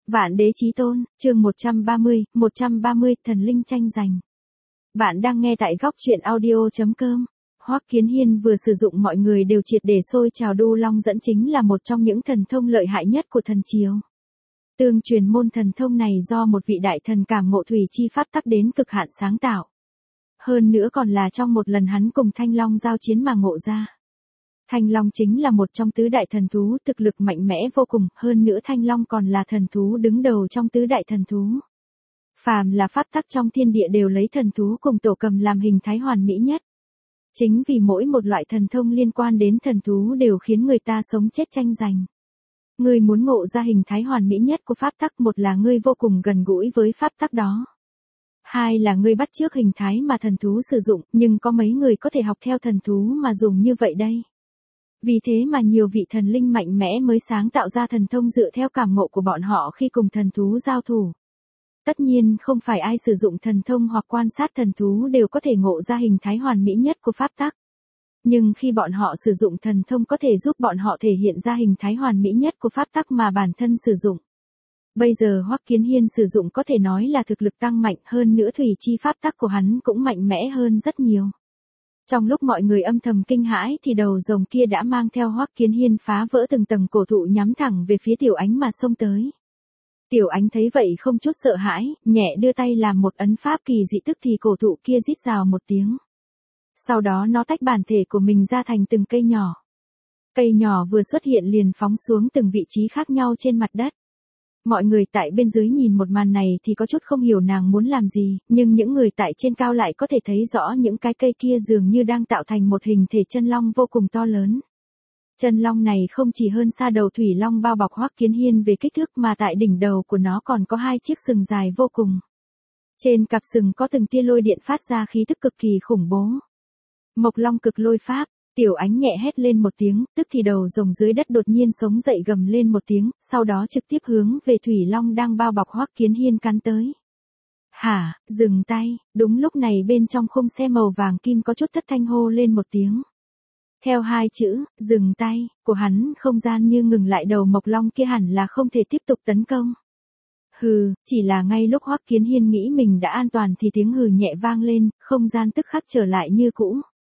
Vạn đế chí tôn, chương 130, thần linh tranh giành. Bạn đang nghe tại góc truyện audio.com. Hoắc Kiến Hiên vừa sử dụng mọi người đều triệt để sôi trào đu long dẫn chính là một trong những thần thông lợi hại nhất của thần triều. Tương truyền môn thần thông này do một vị đại thần cảm ngộ thủy chi pháp tắc đến cực hạn sáng tạo. Hơn nữa còn là trong một lần hắn cùng Thanh Long giao chiến mà ngộ ra. Thanh Long chính là một trong tứ đại thần thú thực lực mạnh mẽ vô cùng, hơn nữa Thanh Long còn là thần thú đứng đầu trong tứ đại thần thú. Phàm là pháp tắc trong thiên địa đều lấy thần thú cùng tổ cầm làm hình thái hoàn mỹ nhất. Chính vì mỗi một loại thần thông liên quan đến thần thú đều khiến người ta sống chết tranh giành. Ngươi muốn ngộ ra hình thái hoàn mỹ nhất của pháp tắc, một là ngươi vô cùng gần gũi với pháp tắc đó. Hai là ngươi bắt chước hình thái mà thần thú sử dụng, nhưng có mấy người có thể học theo thần thú mà dùng như vậy đây. Vì thế mà nhiều vị thần linh mạnh mẽ mới sáng tạo ra thần thông dựa theo cảm ngộ của bọn họ khi cùng thần thú giao thủ. Tất nhiên không phải ai sử dụng thần thông hoặc quan sát thần thú đều có thể ngộ ra hình thái hoàn mỹ nhất của pháp tắc. Nhưng khi bọn họ sử dụng thần thông có thể giúp bọn họ thể hiện ra hình thái hoàn mỹ nhất của pháp tắc mà bản thân sử dụng. Bây giờ Hoắc Kiến Hiên sử dụng có thể nói là thực lực tăng mạnh, hơn nữa thủy chi pháp tắc của hắn cũng mạnh mẽ hơn rất nhiều. Trong lúc mọi người âm thầm kinh hãi thì đầu rồng kia đã mang theo Hoắc Kiến Hiên phá vỡ từng tầng cổ thụ nhắm thẳng về phía Tiểu Ánh mà xông tới. Tiểu Ánh thấy vậy không chút sợ hãi, nhẹ đưa tay làm một ấn pháp kỳ dị, tức thì cổ thụ kia rít rào một tiếng. Sau đó nó tách bản thể của mình ra thành từng cây nhỏ. Cây nhỏ vừa xuất hiện liền phóng xuống từng vị trí khác nhau trên mặt đất. Mọi người tại bên dưới nhìn một màn này thì có chút không hiểu nàng muốn làm gì, nhưng những người tại trên cao lại có thể thấy rõ những cái cây kia dường như đang tạo thành một hình thể chân long vô cùng to lớn. Chân long này không chỉ hơn xa đầu thủy long bao bọc Hoắc Kiến Hiên về kích thước mà tại đỉnh đầu của nó còn có hai chiếc sừng dài vô cùng. Trên cặp sừng có từng tia lôi điện phát ra khí tức cực kỳ khủng bố. Mộc long cực lôi pháp. Tiểu Ánh nhẹ hét lên một tiếng, tức thì đầu rồng dưới đất đột nhiên sống dậy gầm lên một tiếng, sau đó trực tiếp hướng về thủy long đang bao bọc Hoắc Kiến Hiên cắn tới. Hả, dừng tay, đúng lúc này bên trong khung xe màu vàng kim có chút thất thanh hô lên một tiếng. Theo hai chữ, dừng tay, của hắn không gian như ngừng lại, đầu mộc long kia hẳn là không thể tiếp tục tấn công. Hừ, chỉ là ngay lúc Hoắc Kiến Hiên nghĩ mình đã an toàn thì tiếng hừ nhẹ vang lên, không gian tức khắc trở lại như cũ.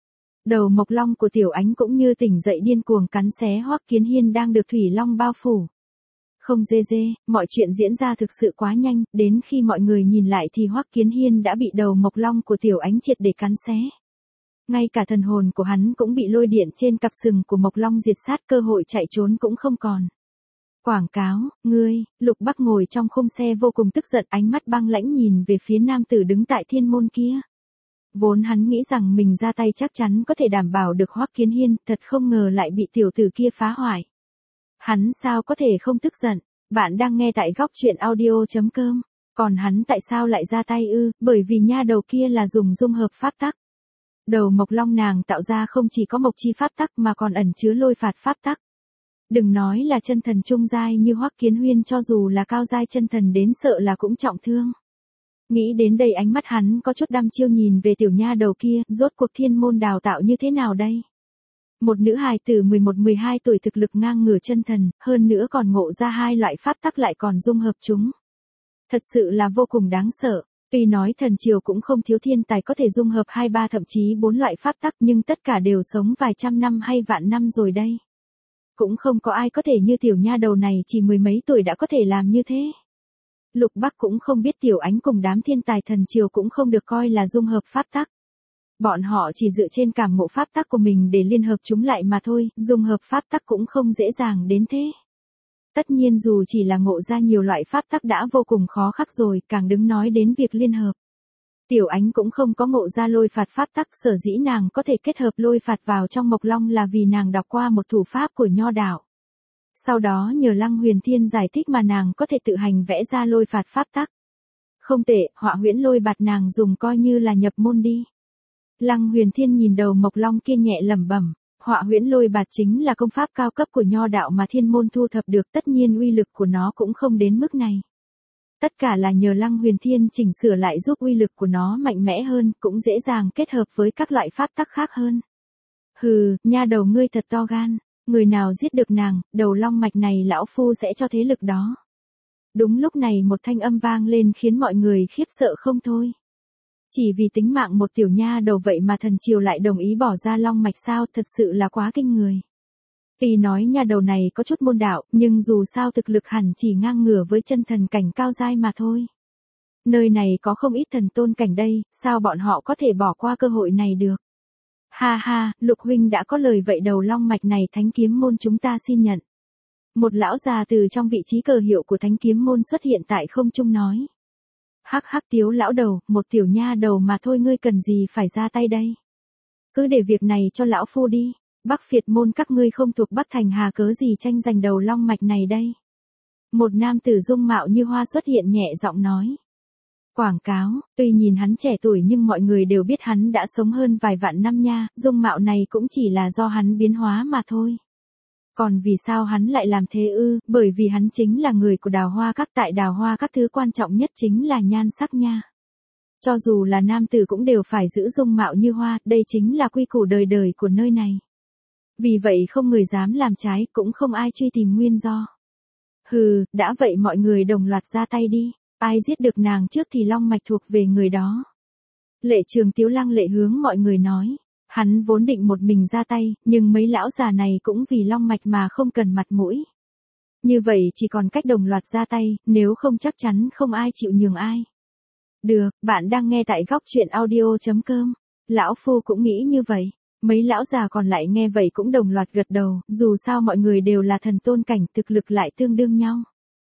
Đầu mộc long của Tiểu Ánh cũng như tỉnh dậy điên cuồng cắn xé Hoắc Kiến Hiên đang được thủy long bao phủ. Không dê, mọi chuyện diễn ra thực sự quá nhanh, đến khi mọi người nhìn lại thì Hoắc Kiến Hiên đã bị đầu mộc long của Tiểu Ánh triệt để cắn xé. Ngay cả thần hồn của hắn cũng bị lôi điện trên cặp sừng của mộc long diệt sát, cơ hội chạy trốn cũng không còn. Quảng cáo, ngươi, Lục Bắc ngồi trong khung xe vô cùng tức giận, ánh mắt băng lãnh nhìn về phía nam tử đứng tại thiên môn kia. Vốn hắn nghĩ rằng mình ra tay chắc chắn có thể đảm bảo được Hoắc Kiến Hiên, thật không ngờ lại bị tiểu tử kia phá hoại. Hắn sao có thể không tức giận? Bạn đang nghe tại góc truyện audio.com. Còn hắn tại sao lại ra tay ư? Bởi vì nha đầu kia là dùng dung hợp pháp tắc. Đầu mộc long nàng tạo ra không chỉ có mộc chi pháp tắc mà còn ẩn chứa lôi phạt pháp tắc. Đừng nói là chân thần trung giai như Hoắc Kiến Hiên, cho dù là cao giai chân thần đến sợ là cũng trọng thương. Nghĩ đến đây ánh mắt hắn có chút đăm chiêu nhìn về tiểu nha đầu kia, rốt cuộc thiên môn đào tạo như thế nào đây? Một nữ hài tử 11-12 tuổi thực lực ngang ngửa chân thần, hơn nữa còn ngộ ra hai loại pháp tắc lại còn dung hợp chúng. Thật sự là vô cùng đáng sợ, tuy nói thần triều cũng không thiếu thiên tài có thể dung hợp 2-3 thậm chí 4 loại pháp tắc, nhưng tất cả đều sống vài trăm năm hay vạn năm rồi đây. Cũng không có ai có thể như tiểu nha đầu này chỉ mười mấy tuổi đã có thể làm như thế. Lục Bắc cũng không biết Tiểu Ánh cùng đám thiên tài thần triều cũng không được coi là dung hợp pháp tắc. Bọn họ chỉ dựa trên cảm ngộ pháp tắc của mình để liên hợp chúng lại mà thôi, dung hợp pháp tắc cũng không dễ dàng đến thế. Tất nhiên dù chỉ là ngộ ra nhiều loại pháp tắc đã vô cùng khó khăn rồi, càng đừng nói đến việc liên hợp. Tiểu Ánh cũng không có ngộ ra lôi phạt pháp tắc, sở dĩ nàng có thể kết hợp lôi phạt vào trong mộc long là vì nàng đọc qua một thủ pháp của nho đạo. Sau đó nhờ Lăng Huyền Thiên giải thích mà nàng có thể tự hành vẽ ra lôi phạt pháp tắc. Không tệ, họa huyễn lôi bạt nàng dùng coi như là nhập môn đi. Lăng Huyền Thiên nhìn đầu mộc long kia nhẹ lẩm bẩm, họa huyễn lôi bạt chính là công pháp cao cấp của nho đạo mà thiên môn thu thập được, tất nhiên uy lực của nó cũng không đến mức này. Tất cả là nhờ Lăng Huyền Thiên chỉnh sửa lại giúp uy lực của nó mạnh mẽ hơn, cũng dễ dàng kết hợp với các loại pháp tắc khác hơn. Hừ, nha đầu ngươi thật to gan. Người nào giết được nàng, đầu long mạch này lão phu sẽ cho thế lực đó. Đúng lúc này một thanh âm vang lên khiến mọi người khiếp sợ không thôi. Chỉ vì tính mạng một tiểu nha đầu vậy mà thần triều lại đồng ý bỏ ra long mạch sao, thật sự là quá kinh người. Tuy nói nha đầu này có chút môn đạo, nhưng dù sao thực lực hẳn chỉ ngang ngửa với chân thần cảnh cao giai mà thôi. Nơi này có không ít thần tôn cảnh đây, sao bọn họ có thể bỏ qua cơ hội này được. Ha ha, Lục huynh đã có lời vậy đầu long mạch này thánh kiếm môn chúng ta xin nhận. Một lão già từ trong vị trí cờ hiệu của thánh kiếm môn xuất hiện tại không trung nói. Hắc hắc Tiếu lão đầu, một tiểu nha đầu mà thôi ngươi cần gì phải ra tay đây. Cứ để việc này cho lão phu đi, Bắc Phiệt môn các ngươi không thuộc Bắc Thành hà cớ gì tranh giành đầu long mạch này đây. Một nam tử dung mạo như hoa xuất hiện nhẹ giọng nói. Quảng cáo, tuy nhìn hắn trẻ tuổi nhưng mọi người đều biết hắn đã sống hơn vài vạn năm nha, dung mạo này cũng chỉ là do hắn biến hóa mà thôi. Còn vì sao hắn lại làm thế ư, bởi vì hắn chính là người của Đào Hoa Các, tại Đào Hoa Các thứ quan trọng nhất chính là nhan sắc nha. Cho dù là nam tử cũng đều phải giữ dung mạo như hoa, đây chính là quy củ đời đời của nơi này. Vì vậy không người dám làm trái, cũng không ai truy tìm nguyên do. Hừ, đã vậy mọi người đồng loạt ra tay đi, ai giết được nàng trước thì long mạch thuộc về người đó. Lệ Trường Tiếu lăng lệ hướng mọi người nói. Hắn vốn định một mình ra tay, nhưng mấy lão già này cũng vì long mạch mà không cần mặt mũi. Như vậy chỉ còn cách đồng loạt ra tay, nếu không chắc chắn không ai chịu nhường ai. Được, bạn đang nghe tại góc truyện audio.com. Lão phu cũng nghĩ như vậy. Mấy lão già còn lại nghe vậy cũng đồng loạt gật đầu, dù sao mọi người đều là thần tôn cảnh, thực lực lại tương đương nhau.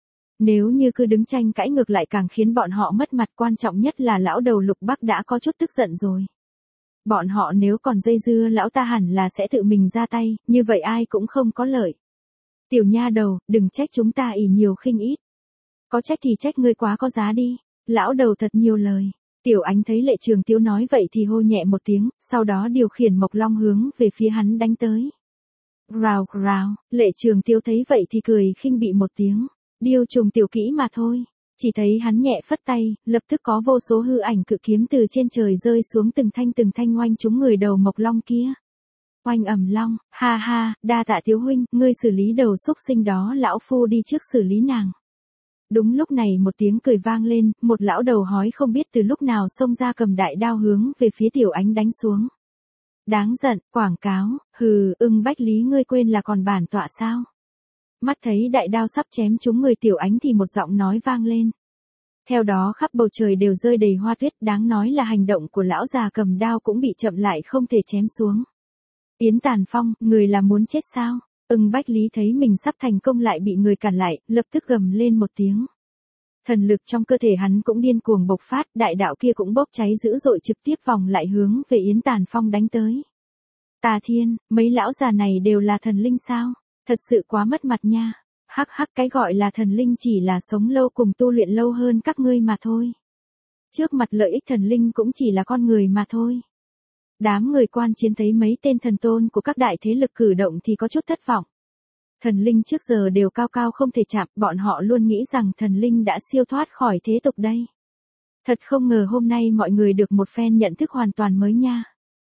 Nếu như cứ đứng tranh cãi ngược lại càng khiến bọn họ mất mặt, quan trọng nhất là lão đầu Lục Bắc đã có chút tức giận rồi. Bọn họ nếu còn dây dưa lão ta hẳn là sẽ tự mình ra tay, như vậy ai cũng không có lợi. Tiểu nha đầu, đừng trách chúng ta ỷ nhiều khinh ít. Có trách thì trách ngươi quá có giá đi. Lão đầu thật nhiều lời. Tiểu Ánh thấy Lệ Trường Tiếu nói vậy thì hô nhẹ một tiếng, sau đó điều khiển Mộc Long hướng về phía hắn đánh tới. Rào rào, Lệ Trường Tiếu thấy vậy thì cười khinh bị một tiếng. Điêu trùng tiểu kỹ mà thôi. Chỉ thấy hắn nhẹ phất tay, lập tức có vô số hư ảnh cự kiếm từ trên trời rơi xuống từng thanh oanh trúng người đầu Mộc Long kia. Oanh ầm long, ha ha, đa tạ Tiếu huynh, ngươi xử lý đầu xúc sinh đó, lão phu đi trước xử lý nàng. Đúng lúc này một tiếng cười vang lên, một lão đầu hói không biết từ lúc nào xông ra cầm đại đao hướng về phía Tiểu Ánh đánh xuống. Đáng giận, quảng cáo, hừ, Bách Lý ngươi quên là còn bản tọa sao? Mắt thấy đại đao sắp chém trúng người Tiểu Ánh thì một giọng nói vang lên. Theo đó khắp bầu trời đều rơi đầy hoa tuyết, đáng nói là hành động của lão già cầm đao cũng bị chậm lại không thể chém xuống. Yến Tàn Phong, người là muốn chết sao? Bách Lý thấy mình sắp thành công lại bị người cản lại, lập tức gầm lên một tiếng. Thần lực trong cơ thể hắn cũng điên cuồng bộc phát, đại đạo kia cũng bốc cháy dữ dội trực tiếp vòng lại hướng về Yến Tàn Phong đánh tới. Tà Thiên, mấy lão già này đều là thần linh sao? Thật sự quá mất mặt nha. Hắc hắc, cái gọi là thần linh chỉ là sống lâu cùng tu luyện lâu hơn các ngươi mà thôi. Trước mặt lợi ích thần linh cũng chỉ là con người mà thôi. Đám người quan chiến thấy mấy tên thần tôn của các đại thế lực cử động thì có chút thất vọng. Thần linh trước giờ đều cao cao không thể chạm, bọn họ luôn nghĩ rằng thần linh đã siêu thoát khỏi thế tục đây. Thật không ngờ hôm nay mọi người được một phen nhận thức hoàn toàn mới nha.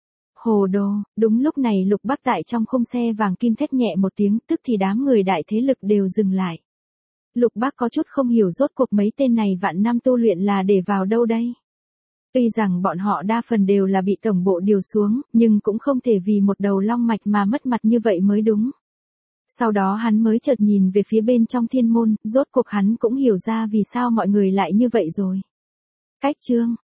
Hồ đồ, đúng lúc này Lục Bắc tại trong khung xe vàng kim thét nhẹ một tiếng, tức thì đám người đại thế lực đều dừng lại. Lục Bắc có chút không hiểu rốt cuộc mấy tên này vạn năm tu luyện là để vào đâu đây. Tuy rằng bọn họ đa phần đều là bị tổng bộ điều xuống, nhưng cũng không thể vì một đầu long mạch mà mất mặt như vậy mới đúng. Sau đó hắn mới chợt nhìn về phía bên trong thiên môn, rốt cuộc hắn cũng hiểu ra vì sao mọi người lại như vậy rồi. Cách chương